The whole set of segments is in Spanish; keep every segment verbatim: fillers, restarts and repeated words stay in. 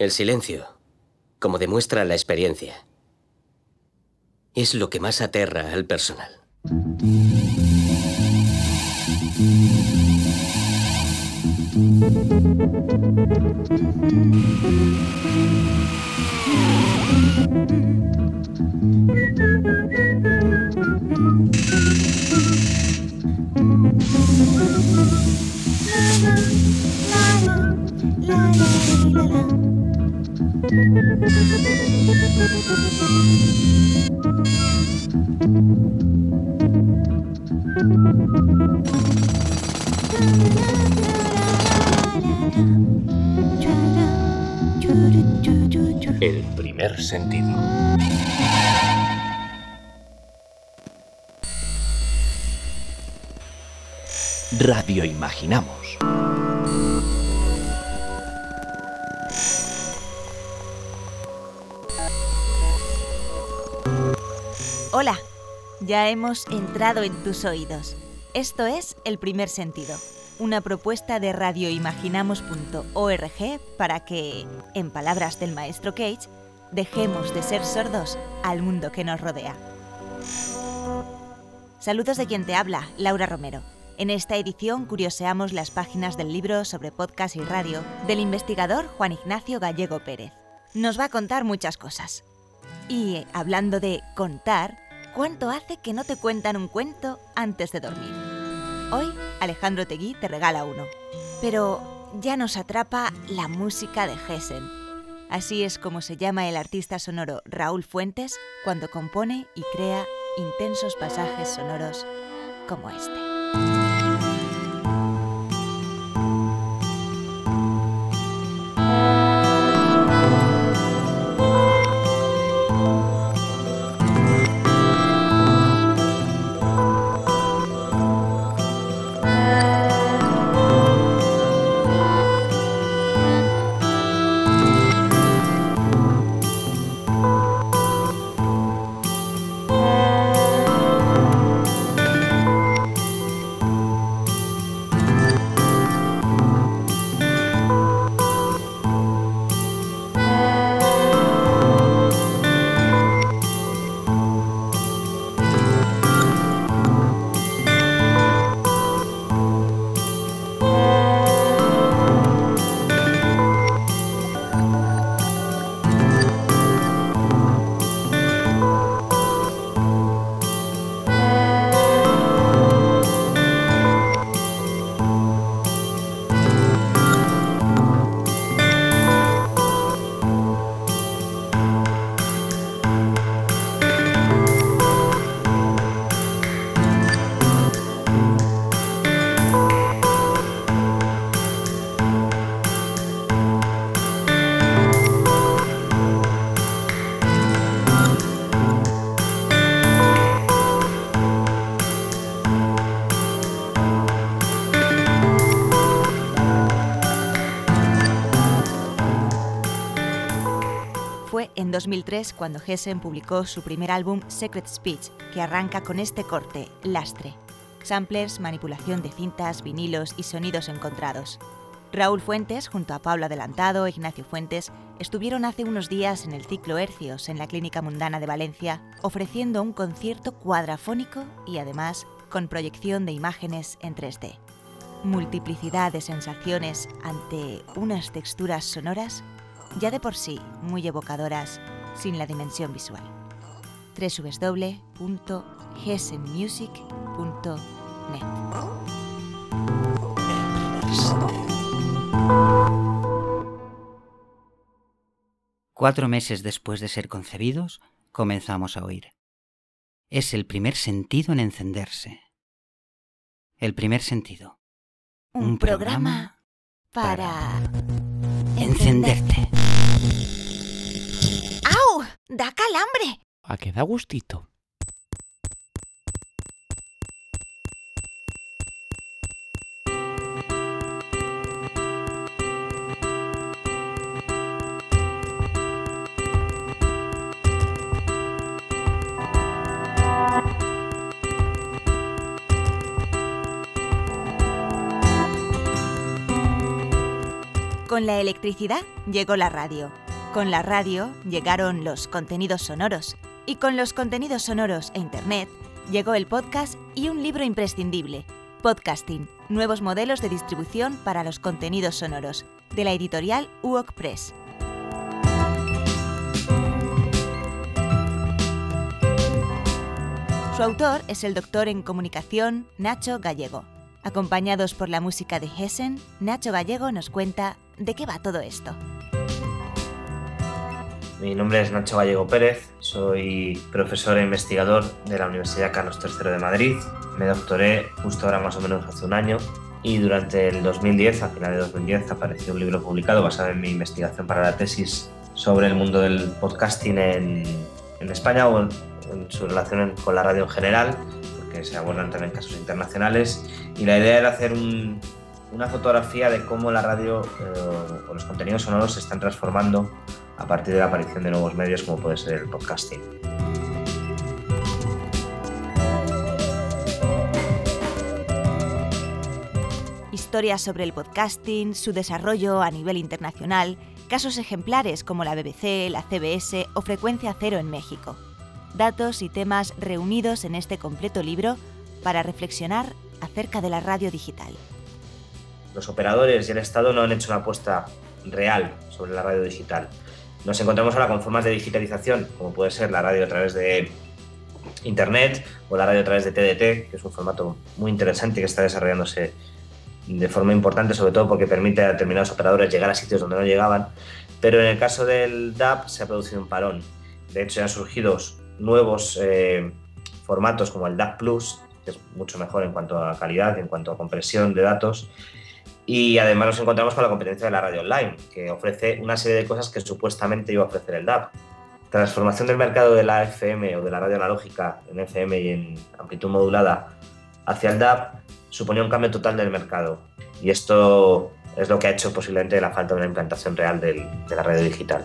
El silencio, como demuestra la experiencia, es lo que más aterra al personal. El primer sentido. Radio Imaginamos. Hola, ya hemos entrado en tus oídos. Esto es El primer sentido, una propuesta de radio imaginamos punto org para que, en palabras del maestro Cage, dejemos de ser sordos al mundo que nos rodea. Saludos de quien te habla, Laura Romero. En esta edición curioseamos las páginas del libro sobre podcast y radio del investigador Juan Ignacio Gallego Pérez. Nos va a contar muchas cosas. Y, hablando de contar, ¿cuánto hace que no te cuentan un cuento antes de dormir? Hoy, Alejandro Tegui te regala uno. Pero ya nos atrapa la música de Gessen. Así es como se llama el artista sonoro Raúl Fuentes cuando compone y crea intensos pasajes sonoros como este. Fue en dos mil tres cuando Gessen publicó su primer álbum Secret Speech, que arranca con este corte, Lastre. Samplers, manipulación de cintas, vinilos y sonidos encontrados. Raúl Fuentes, junto a Pablo Adelantado e Ignacio Fuentes, estuvieron hace unos días en el ciclo Hercios en la Clínica Mundana de Valencia, ofreciendo un concierto cuadrafónico y además con proyección de imágenes en tres D. Multiplicidad de sensaciones ante unas texturas sonoras ya de por sí muy evocadoras sin la dimensión visual. doble u doble u doble u punto gessen music punto net. Cuatro meses después de ser concebidos, comenzamos a oír. Es el primer sentido en encenderse. El primer sentido. Un, Un programa, programa para... encenderte. ¡Au! ¡Da calambre! ¿A qué da gustito? Con la electricidad llegó la radio. Con la radio llegaron los contenidos sonoros. Y con los contenidos sonoros e Internet llegó el podcast y un libro imprescindible, Podcasting, nuevos modelos de distribución para los contenidos sonoros, de la editorial U O C Press. Su autor es el doctor en comunicación Nacho Gallego. Acompañados por la música de Hessen, Nacho Gallego nos cuenta de qué va todo esto. Mi nombre es Nacho Gallego Pérez, soy profesor e investigador de la Universidad Carlos tercero de Madrid. Me doctoré justo ahora más o menos hace un año y durante el dos mil diez, a final de dos mil diez, apareció un libro publicado basado en mi investigación para la tesis sobre el mundo del podcasting en, en España o en, en su relación con la radio en general, porque se abordan también casos internacionales, y la idea era hacer un, una fotografía de cómo la radio eh, o los contenidos sonoros se están transformando a partir de la aparición de nuevos medios como puede ser el podcasting. Historias sobre el podcasting, su desarrollo a nivel internacional, casos ejemplares como la B B C, la C B S o Frecuencia Cero en México. Datos y temas reunidos en este completo libro para reflexionar acerca de la radio digital. Los operadores y el Estado no han hecho una apuesta real sobre la radio digital. Nos encontramos ahora con formas de digitalización, como puede ser la radio a través de Internet o la radio a través de T D T, que es un formato muy interesante que está desarrollándose de forma importante, sobre todo porque permite a determinados operadores llegar a sitios donde no llegaban. Pero en el caso del D A B se ha producido un parón. De hecho, ya han surgido nuevos eh, formatos como el D A B Plus, que es mucho mejor en cuanto a calidad y en cuanto a compresión de datos. Y además nos encontramos con la competencia de la radio online, que ofrece una serie de cosas que supuestamente iba a ofrecer el D A B. Transformación del mercado de la F M o de la radio analógica en F M y en amplitud modulada hacia el D A B suponía un cambio total del mercado. Y esto es lo que ha hecho posiblemente la falta de una implantación real del, de la radio digital.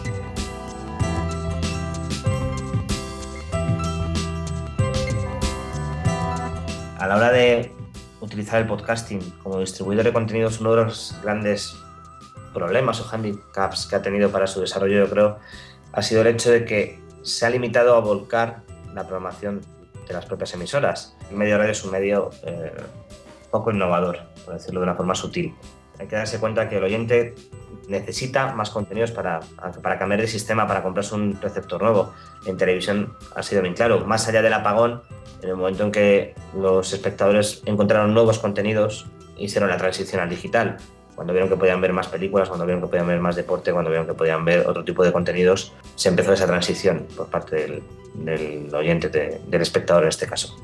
A la hora de utilizar el podcasting como distribuidor de contenidos, uno de los grandes problemas o handicaps que ha tenido para su desarrollo, yo creo, ha sido el hecho de que se ha limitado a volcar la programación de las propias emisoras. El medio radio es un medio eh, poco innovador, por decirlo de una forma sutil. Hay que darse cuenta que el oyente necesita más contenidos para, para cambiar de sistema, para comprarse un receptor nuevo. En televisión ha sido bien claro, más allá del apagón, en el momento en que los espectadores encontraron nuevos contenidos, hicieron la transición al digital. Cuando vieron que podían ver más películas, cuando vieron que podían ver más deporte, cuando vieron que podían ver otro tipo de contenidos, se empezó esa transición por parte del, del oyente, de, del espectador en este caso.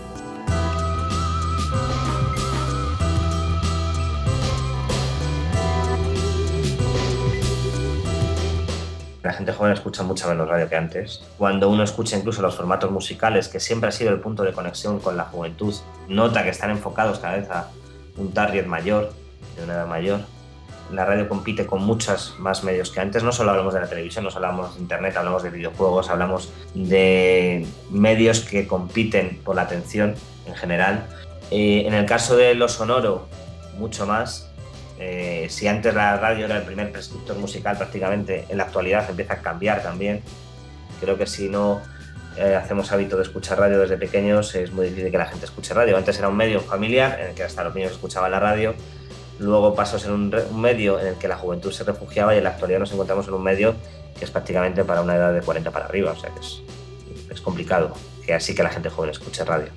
La gente joven escucha mucha menos radio que antes. Cuando uno escucha incluso los formatos musicales, que siempre ha sido el punto de conexión con la juventud, nota que están enfocados cada vez a un target mayor, de una edad mayor. La radio compite con muchos más medios que antes. No solo hablamos de la televisión, no solo hablamos de internet, hablamos de videojuegos, hablamos de medios que compiten por la atención en general. Eh, en el caso de lo sonoro, mucho más. Eh, si antes la radio era el primer prescriptor musical prácticamente, en la actualidad empieza a cambiar también. Creo que si no eh, hacemos hábito de escuchar radio desde pequeños, es muy difícil que la gente escuche radio. Antes era un medio familiar en el que hasta los niños escuchaban la radio, luego pasó a ser un, un medio en el que la juventud se refugiaba, y en la actualidad nos encontramos en un medio que es prácticamente para una edad de cuarenta para arriba, o sea que es, es complicado que así que la gente joven escuche radio.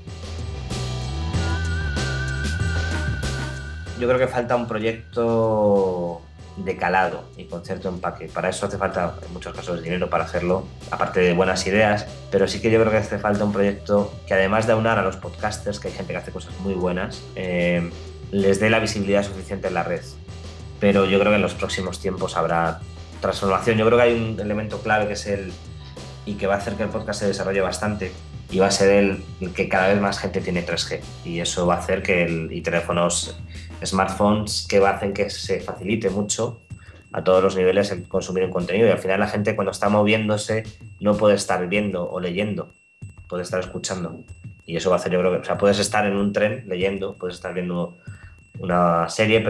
Yo creo que falta un proyecto de calado y con cierto empaque. Para eso hace falta, en muchos casos, dinero para hacerlo, aparte de buenas ideas, pero sí que yo creo que hace falta un proyecto que, además de aunar a los podcasters, que hay gente que hace cosas muy buenas, eh, les dé la visibilidad suficiente en la red. Pero yo creo que en los próximos tiempos habrá transformación. Yo creo que hay un elemento clave que es el, y que va a hacer que el podcast se desarrolle bastante, y va a ser el, el que cada vez más gente tiene tres G, y eso va a hacer que el, y teléfonos, smartphones, que va a hacer que se facilite mucho a todos los niveles el consumir un contenido, y al final la gente, cuando está moviéndose, no puede estar viendo o leyendo, puede estar escuchando, y eso va a hacer, yo creo que, o sea, puedes estar en un tren leyendo, puedes estar viendo una serie, pero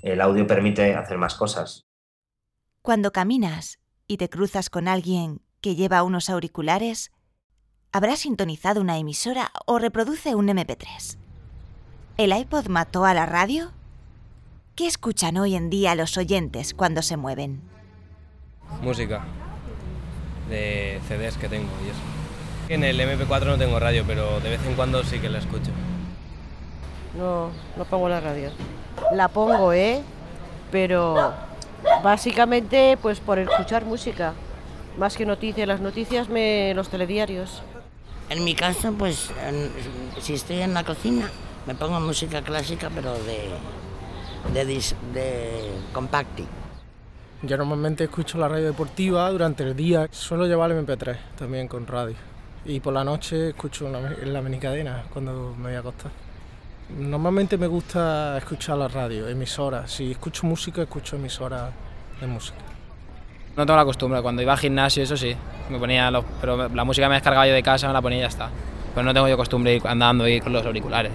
el audio permite hacer más cosas. Cuando caminas y te cruzas con alguien que lleva unos auriculares, habrá sintonizado una emisora o reproduce un eme pe tres. ¿El iPod mató a la radio? ¿Qué escuchan hoy en día los oyentes cuando se mueven? Música, de ce des que tengo y eso. En el eme pe cuatro no tengo radio, pero de vez en cuando sí que la escucho. No, no pongo la radio. La pongo, ¿eh? Pero básicamente pues por escuchar música. Más que noticias, las noticias, me los telediarios. En mi caso, pues, en, si estoy en la cocina, me pongo música clásica, pero de, de, dis, de compacti. Yo normalmente escucho la radio deportiva durante el día. Suelo llevar el eme pe tres también con radio. Y por la noche escucho la, la minicadena cuando me voy a acostar. Normalmente me gusta escuchar la radio, emisoras. Si escucho música, escucho emisoras de música. No tengo la costumbre, cuando iba al gimnasio, eso sí, me ponía los, pero la música me descargaba yo de casa, me la ponía y ya está. Pero no tengo yo costumbre de ir andando y ir con los auriculares.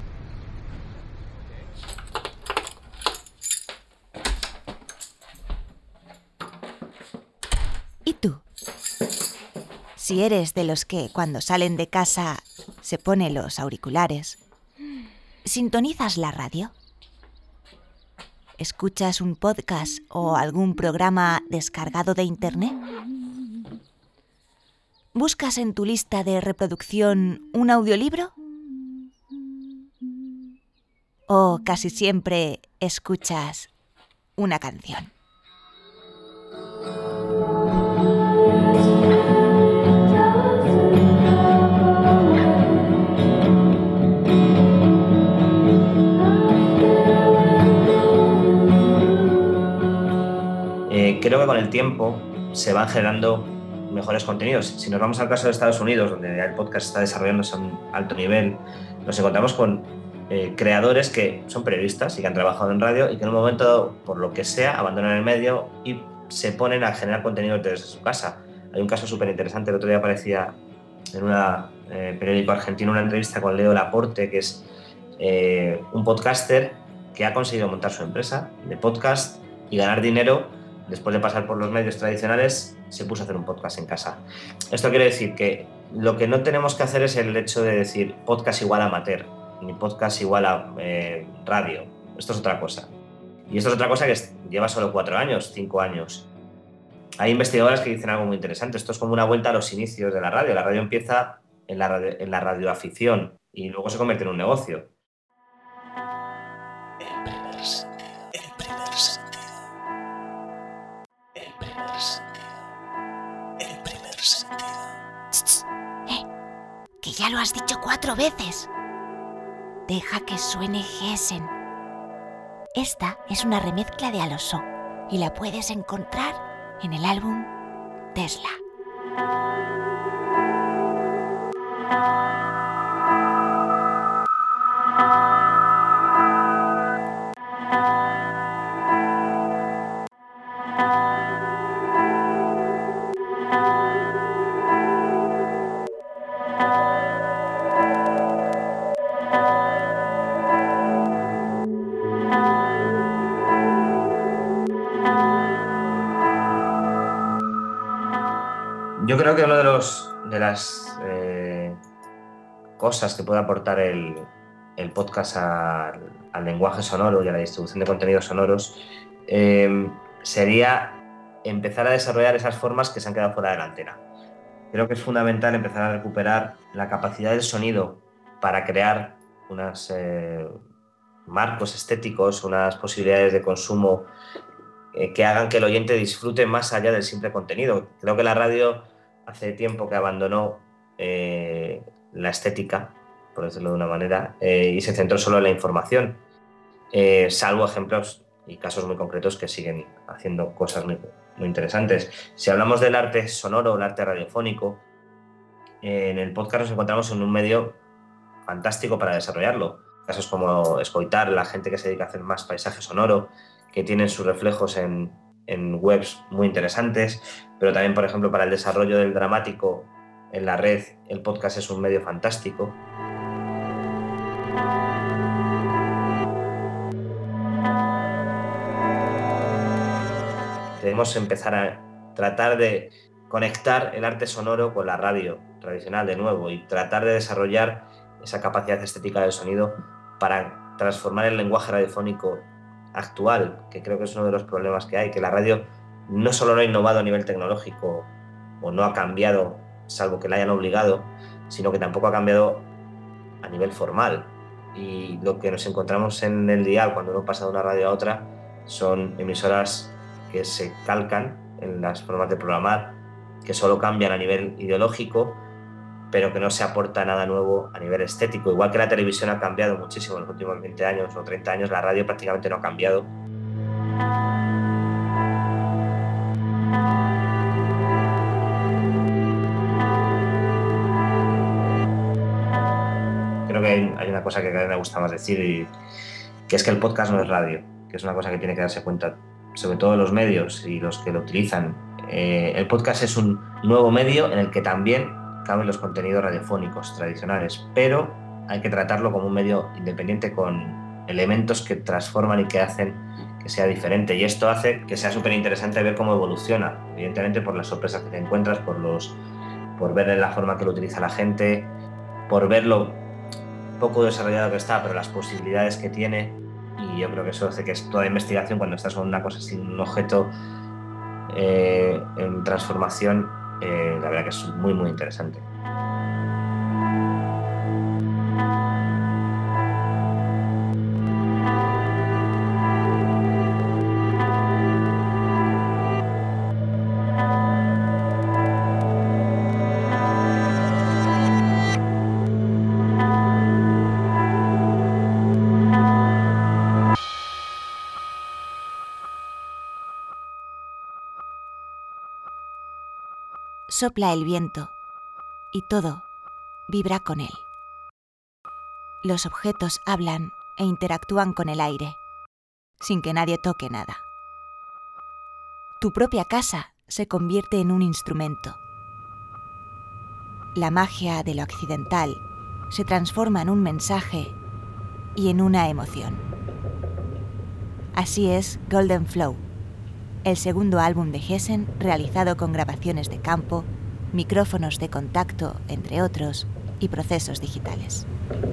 ¿Y tú? Si eres de los que cuando salen de casa se ponen los auriculares, ¿sintonizas la radio? ¿Escuchas un podcast o algún programa descargado de internet? ¿Buscas en tu lista de reproducción un audiolibro? ¿O casi siempre escuchas una canción? Creo que con el tiempo se van generando mejores contenidos. Si nos vamos al caso de Estados Unidos, donde el podcast está desarrollándose a un alto nivel, nos encontramos con eh, creadores que son periodistas y que han trabajado en radio y que en un momento, por lo que sea, abandonan el medio y se ponen a generar contenido desde su casa. Hay un caso súper interesante, el otro día aparecía en un eh, periódico argentino una entrevista con Leo Laporte, que es eh, un podcaster que ha conseguido montar su empresa de podcast y ganar dinero. Después de pasar por los medios tradicionales, se puso a hacer un podcast en casa. Esto quiere decir que lo que no tenemos que hacer es el hecho de decir podcast igual a amateur, ni podcast igual a eh, radio. Esto es otra cosa. Y esto es otra cosa que lleva solo cuatro años, cinco años. Hay investigadoras que dicen algo muy interesante. Esto es como una vuelta a los inicios de la radio. La radio empieza en la, radio, en la radioafición y luego se convierte en un negocio. El primer sentido. El primer sentido. El primer sentido. El primer sentido. ¡Ch! ¡Eh! ¡Que ya lo has dicho cuatro veces! Deja que suene Gessen. Esta es una remezcla de Alonso y la puedes encontrar en el álbum Tesla. Yo creo que una de, los, de las eh, cosas que puede aportar el, el podcast al, al lenguaje sonoro y a la distribución de contenidos sonoros eh, sería empezar a desarrollar esas formas que se han quedado fuera de la antena. Creo que es fundamental empezar a recuperar la capacidad del sonido para crear unos eh, marcos estéticos, unas posibilidades de consumo eh, que hagan que el oyente disfrute más allá del simple contenido. Creo que la radio hace tiempo que abandonó eh, la estética, por decirlo de una manera, eh, y se centró solo en la información, eh, salvo ejemplos y casos muy concretos que siguen haciendo cosas muy, muy interesantes. Si hablamos del arte sonoro, el arte radiofónico, eh, en el podcast nos encontramos en un medio fantástico para desarrollarlo. Casos como Escoitar, la gente que se dedica a hacer más paisaje sonoro, que tienen sus reflejos en, en webs muy interesantes, pero también, por ejemplo, para el desarrollo del dramático en la red, el podcast es un medio fantástico. debemos empezar a tratar de conectar el arte sonoro con la radio tradicional de nuevo y tratar de desarrollar esa capacidad estética del sonido para transformar el lenguaje radiofónico actual, que creo que es uno de los problemas que hay, que la radio no solo no ha innovado a nivel tecnológico o no ha cambiado, salvo que la hayan obligado, sino que tampoco ha cambiado a nivel formal. Y lo que nos encontramos en el dial cuando uno pasa de una radio a otra son emisoras que se calcan en las formas de programar, que solo cambian a nivel ideológico, pero que no se aporta nada nuevo a nivel estético. Igual que la televisión ha cambiado muchísimo en los últimos veinte años o treinta años, la radio prácticamente no ha cambiado. Creo que hay, hay una cosa que cada vez me gusta más decir, y, que es que el podcast no es radio, que es una cosa que tiene que darse cuenta, sobre todo los medios y los que lo utilizan. Eh, el podcast es un nuevo medio en el que también caben los contenidos radiofónicos tradicionales, pero hay que tratarlo como un medio independiente con elementos que transforman y que hacen que sea diferente, y esto hace que sea súper interesante ver cómo evoluciona, evidentemente por las sorpresas que te encuentras, por, los, por ver la forma que lo utiliza la gente, por ver lo poco desarrollado que está, pero las posibilidades que tiene, y yo creo que eso hace que es toda investigación cuando estás con una cosa así, un objeto eh, en transformación, eh, la verdad que es muy muy interesante. Sopla el viento y todo vibra con él. Los objetos hablan e interactúan con el aire, sin que nadie toque nada. Tu propia casa se convierte en un instrumento. La magia de lo accidental se transforma en un mensaje y en una emoción. Así es Golden Flow, el segundo álbum de Gessen realizado con grabaciones de campo, micrófonos de contacto, entre otros, y procesos digitales.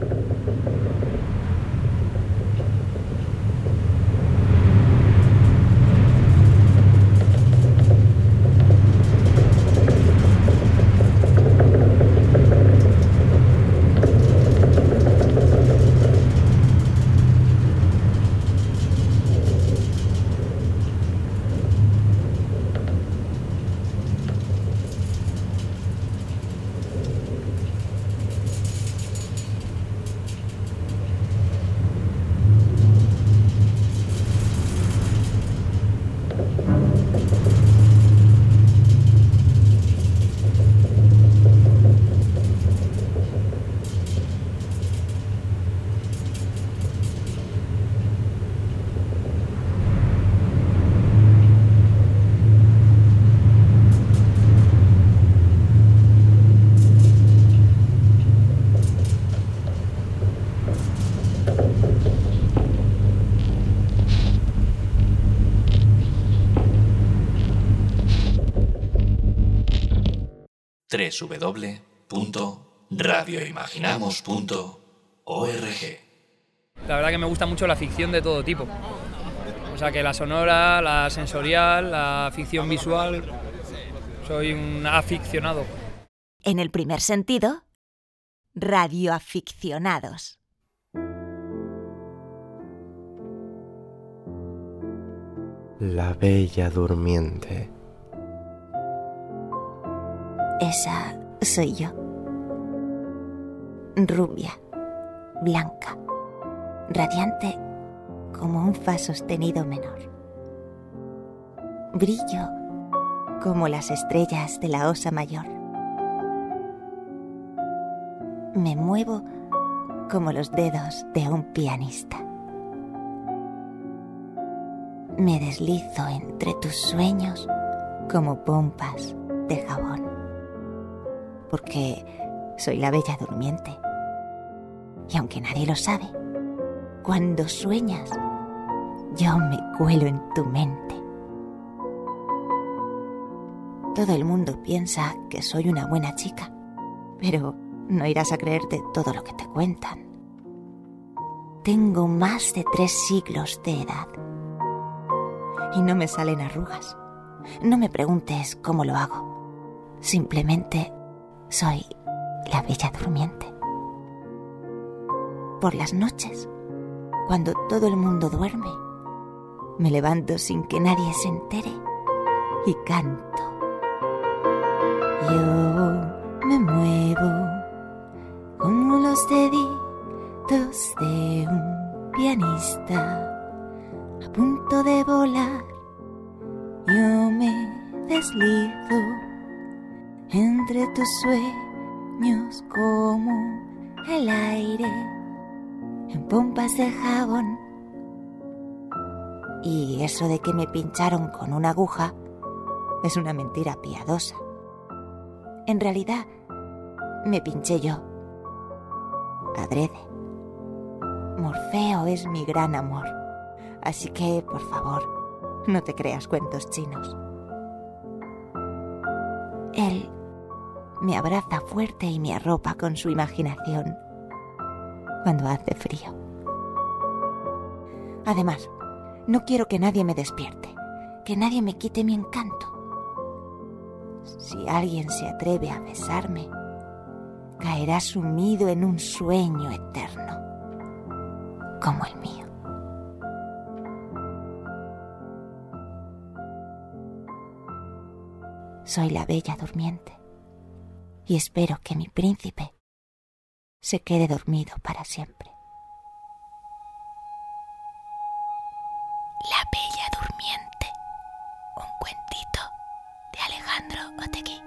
doble u doble u doble u punto radio imaginamos punto org. La verdad que me gusta mucho la ficción de todo tipo. O sea, que la sonora, la sensorial, la ficción visual. Soy un aficionado. En el primer sentido, radioaficionados. La Bella Durmiente. Esa soy yo. Rubia, blanca, radiante como un fa sostenido menor. Brillo como las estrellas de la Osa Mayor. Me muevo como los dedos de un pianista. Me deslizo entre tus sueños como pompas de jabón. Porque soy la Bella Durmiente. Y aunque nadie lo sabe, cuando sueñas, yo me cuelo en tu mente. Todo el mundo piensa que soy una buena chica, pero no irás a creerte todo lo que te cuentan. Tengo más de tres siglos de edad y no me salen arrugas. No me preguntes cómo lo hago. Simplemente soy la Bella Durmiente. Por las noches, cuando todo el mundo duerme, me levanto sin que nadie se entere y canto. Yo me muevo como los deditos de un pianista a punto de volar. Yo me deslizo entre tus sueños como el aire en pompas de jabón. Y eso de que me pincharon con una aguja es una mentira piadosa. En realidad, me pinché yo, adrede. Morfeo es mi gran amor, así que, por favor, no te creas cuentos chinos. Él me abraza fuerte y me arropa con su imaginación cuando hace frío. Además, no quiero que nadie me despierte, que nadie me quite mi encanto. Si alguien se atreve a besarme, caerá sumido en un sueño eterno, como el mío. Soy la Bella Durmiente y espero que mi príncipe se quede dormido para siempre. La Bella Durmiente, un cuentito de Alejandro Otegui.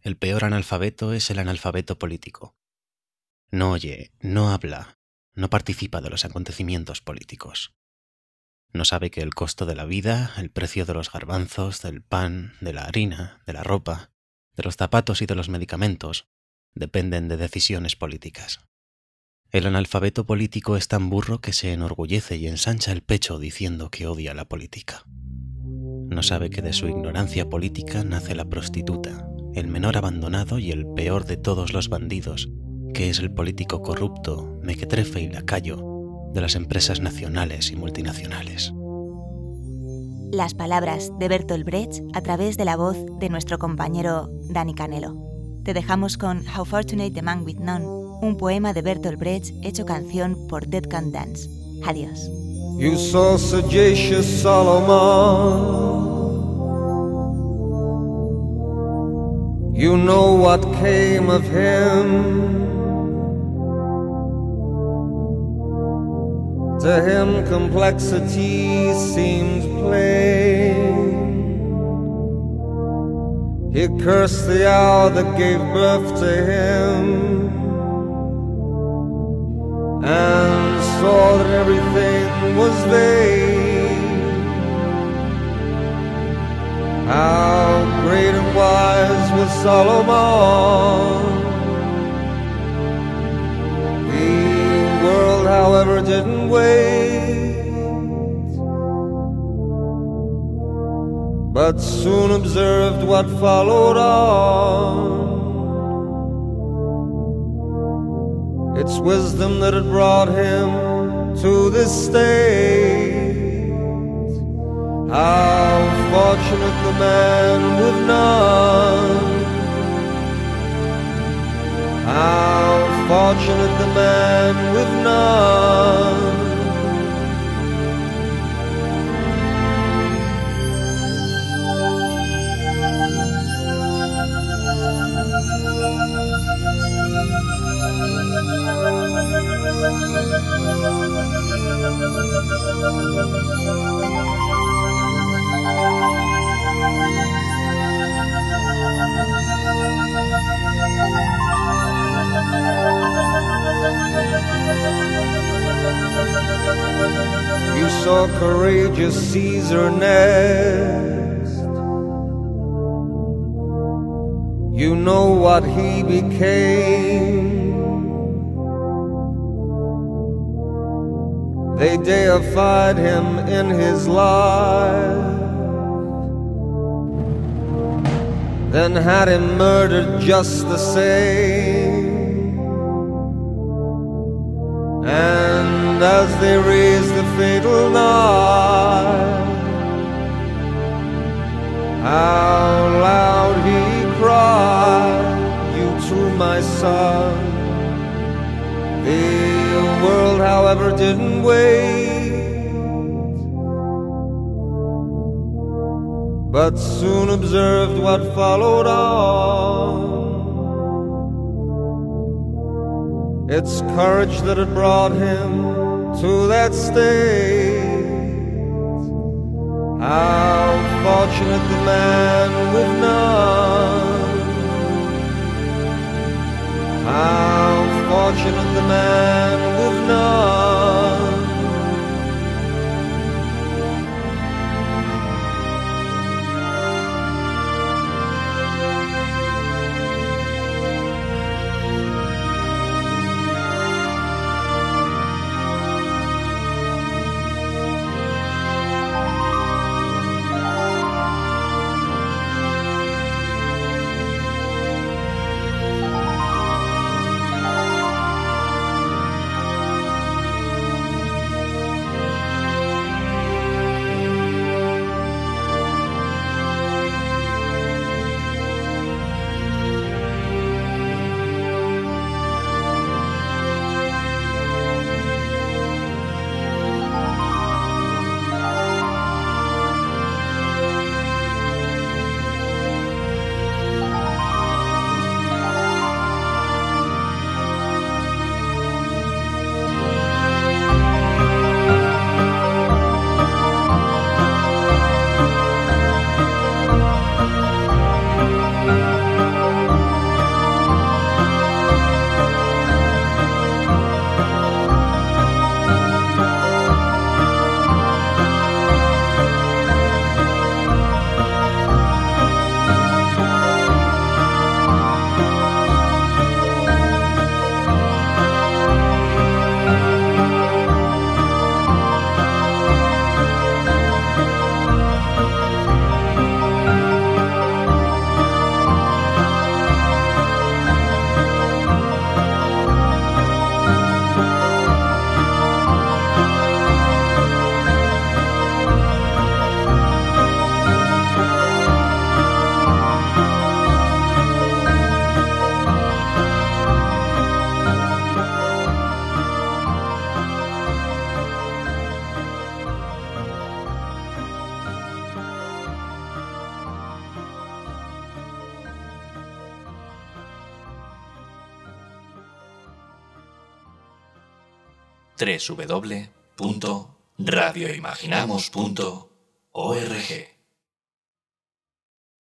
El peor analfabeto es el analfabeto político. No oye, no habla, no participa de los acontecimientos políticos. No sabe que el costo de la vida, el precio de los garbanzos, del pan, de la harina, de la ropa, de los zapatos y de los medicamentos dependen de decisiones políticas. El analfabeto político es tan burro que se enorgullece y ensancha el pecho diciendo que odia la política. No sabe que de su ignorancia política nace la prostituta, el menor abandonado y el peor de todos los bandidos, que es el político corrupto, mequetrefe y lacayo de las empresas nacionales y multinacionales. Las palabras de Bertolt Brecht a través de la voz de nuestro compañero Dani Canelo. Te dejamos con How Fortunate the Man with None, un poema de Bertolt Brecht hecho canción por Dead Can Dance. Adiós. You saw sagacious Solomon. You know what came of him. To him complexity seemed plain. He cursed the hour that gave birth to him, and saw that everything was vain. How great and wise was Solomon. The world, however, didn't wait, but soon observed what followed on. It's wisdom that had brought him to this state. How fortunate the man with none. How fortunate the man with none. You saw courageous Caesar next. You know what he became. They deified him in his life, then had him murdered just the same. And as they raised the fatal knife, how loud he cried, "You too, my son." The world, however, didn't wait, but soon observed what followed on. It's courage that had brought him to that state. How fortunate the man with none. How fortunate the man with none. doble u doble u doble u punto radio imaginamos punto org.